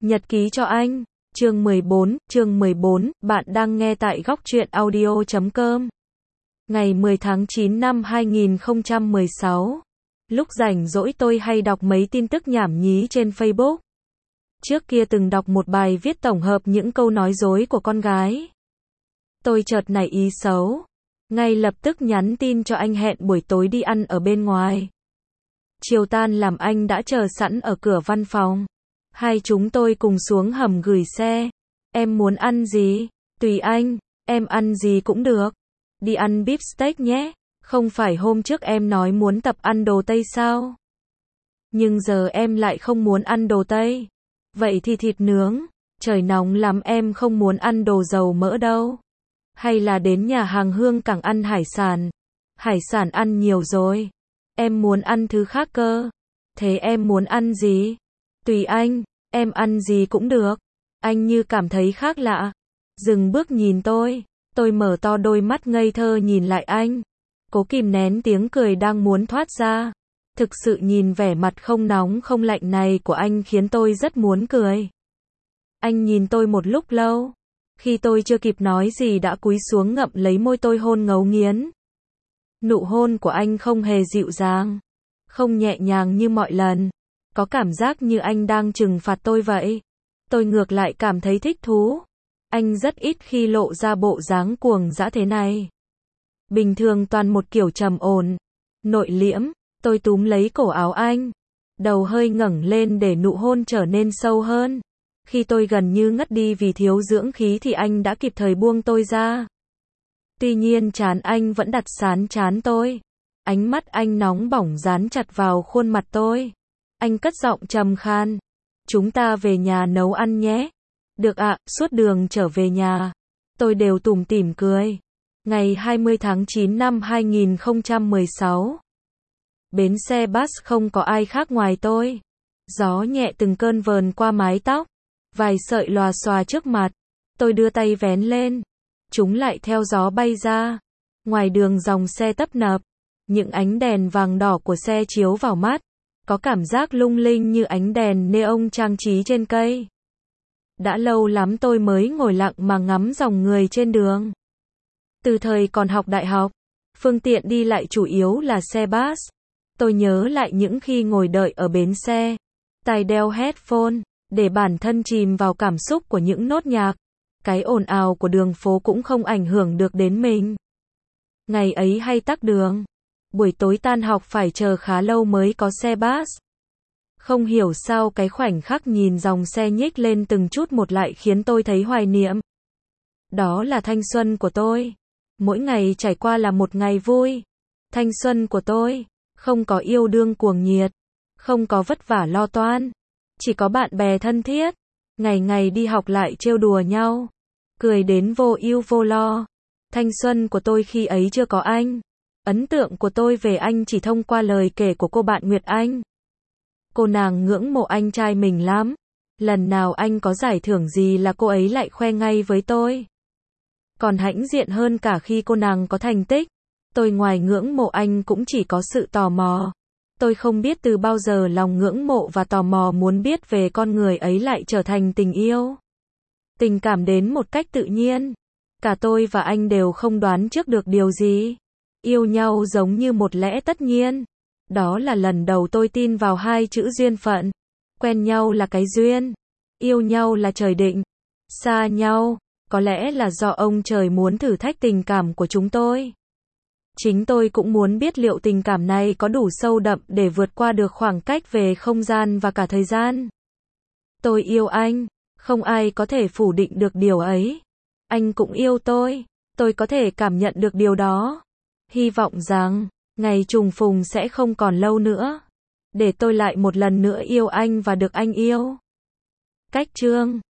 Nhật ký cho anh. Chương 14, bạn đang nghe tại góc truyện audio.com. Ngày 10 tháng 9 năm 2016. Lúc rảnh rỗi tôi hay đọc mấy tin tức nhảm nhí trên Facebook. Trước kia từng đọc một bài viết tổng hợp những câu nói dối của con gái. Tôi chợt nảy ý xấu. Ngay lập tức nhắn tin cho anh hẹn buổi tối đi ăn ở bên ngoài. Chiều tan làm anh đã chờ sẵn ở cửa văn phòng. Hai chúng tôi cùng xuống hầm gửi xe. Em muốn ăn gì? Tùy anh, em ăn gì cũng được. Đi ăn beef steak nhé. Không phải hôm trước em nói muốn tập ăn đồ Tây sao? Nhưng giờ em lại không muốn ăn đồ Tây. Vậy thì thịt nướng. Trời nóng lắm em không muốn ăn đồ dầu mỡ đâu. Hay là đến nhà hàng Hương Cảng ăn hải sản. Hải sản ăn nhiều rồi. Em muốn ăn thứ khác cơ. Thế em muốn ăn gì? Tùy anh, em ăn gì cũng được. Anh như cảm thấy khác lạ. Dừng bước nhìn tôi mở to đôi mắt ngây thơ nhìn lại anh. Cố kìm nén tiếng cười đang muốn thoát ra. Thực sự nhìn vẻ mặt không nóng không lạnh này của anh khiến tôi rất muốn cười. Anh nhìn tôi một lúc lâu. Khi tôi chưa kịp nói gì đã cúi xuống ngậm lấy môi tôi hôn ngấu nghiến. Nụ hôn của anh không hề dịu dàng, không nhẹ nhàng như mọi lần. Có cảm giác như anh đang trừng phạt tôi vậy. Tôi ngược lại cảm thấy thích thú. Anh rất ít khi lộ ra bộ dáng cuồng dã thế này. Bình thường toàn một kiểu trầm ổn, nội liễm. Tôi túm lấy cổ áo anh, đầu hơi ngẩng lên để nụ hôn trở nên sâu hơn. Khi tôi gần như ngất đi vì thiếu dưỡng khí thì anh đã kịp thời buông tôi ra. Tuy nhiên trán anh vẫn đặt sán trán tôi. Ánh mắt anh nóng bỏng dán chặt vào khuôn mặt tôi. Anh cất giọng trầm khan. Chúng ta về nhà nấu ăn nhé. Được ạ, suốt đường trở về nhà. Tôi đều tủm tỉm cười. Ngày 20 tháng 9 năm 2016. Bến xe bus không có ai khác ngoài tôi. Gió nhẹ từng cơn vờn qua mái tóc. Vài sợi lòa xòa trước mặt. Tôi đưa tay vén lên. Chúng lại theo gió bay ra. Ngoài đường dòng xe tấp nập. Những ánh đèn vàng đỏ của xe chiếu vào mắt. Có cảm giác lung linh như ánh đèn neon trang trí trên cây. Đã lâu lắm tôi mới ngồi lặng mà ngắm dòng người trên đường. Từ thời còn học đại học, phương tiện đi lại chủ yếu là xe bus. Tôi nhớ lại những khi ngồi đợi ở bến xe, tai đeo headphone, để bản thân chìm vào cảm xúc của những nốt nhạc. Cái ồn ào của đường phố cũng không ảnh hưởng được đến mình. Ngày ấy hay tắc đường. Buổi tối tan học phải chờ khá lâu mới có xe bus. Không hiểu sao cái khoảnh khắc nhìn dòng xe nhích lên từng chút một lại khiến tôi thấy hoài niệm. Đó là thanh xuân của tôi. Mỗi ngày trải qua là một ngày vui. Thanh xuân của tôi. Không có yêu đương cuồng nhiệt. Không có vất vả lo toan. Chỉ có bạn bè thân thiết. Ngày ngày đi học lại trêu đùa nhau. Cười đến vô ưu vô lo. Thanh xuân của tôi khi ấy chưa có anh. Ấn tượng của tôi về anh chỉ thông qua lời kể của cô bạn Nguyệt Anh. Cô nàng ngưỡng mộ anh trai mình lắm. Lần nào anh có giải thưởng gì là cô ấy lại khoe ngay với tôi. Còn hãnh diện hơn cả khi cô nàng có thành tích. Tôi ngoài ngưỡng mộ anh cũng chỉ có sự tò mò. Tôi không biết từ bao giờ lòng ngưỡng mộ và tò mò muốn biết về con người ấy lại trở thành tình yêu. Tình cảm đến một cách tự nhiên. Cả tôi và anh đều không đoán trước được điều gì. Yêu nhau giống như một lẽ tất nhiên. Đó là lần đầu tôi tin vào hai chữ duyên phận. Quen nhau là cái duyên. Yêu nhau là trời định. Xa nhau, có lẽ là do ông trời muốn thử thách tình cảm của chúng tôi. Chính tôi cũng muốn biết liệu tình cảm này có đủ sâu đậm để vượt qua được khoảng cách về không gian và cả thời gian. Tôi yêu anh. Không ai có thể phủ định được điều ấy. Anh cũng yêu tôi có thể cảm nhận được điều đó. Hy vọng rằng, ngày trùng phùng sẽ không còn lâu nữa. Để tôi lại một lần nữa yêu anh và được anh yêu. Cách chương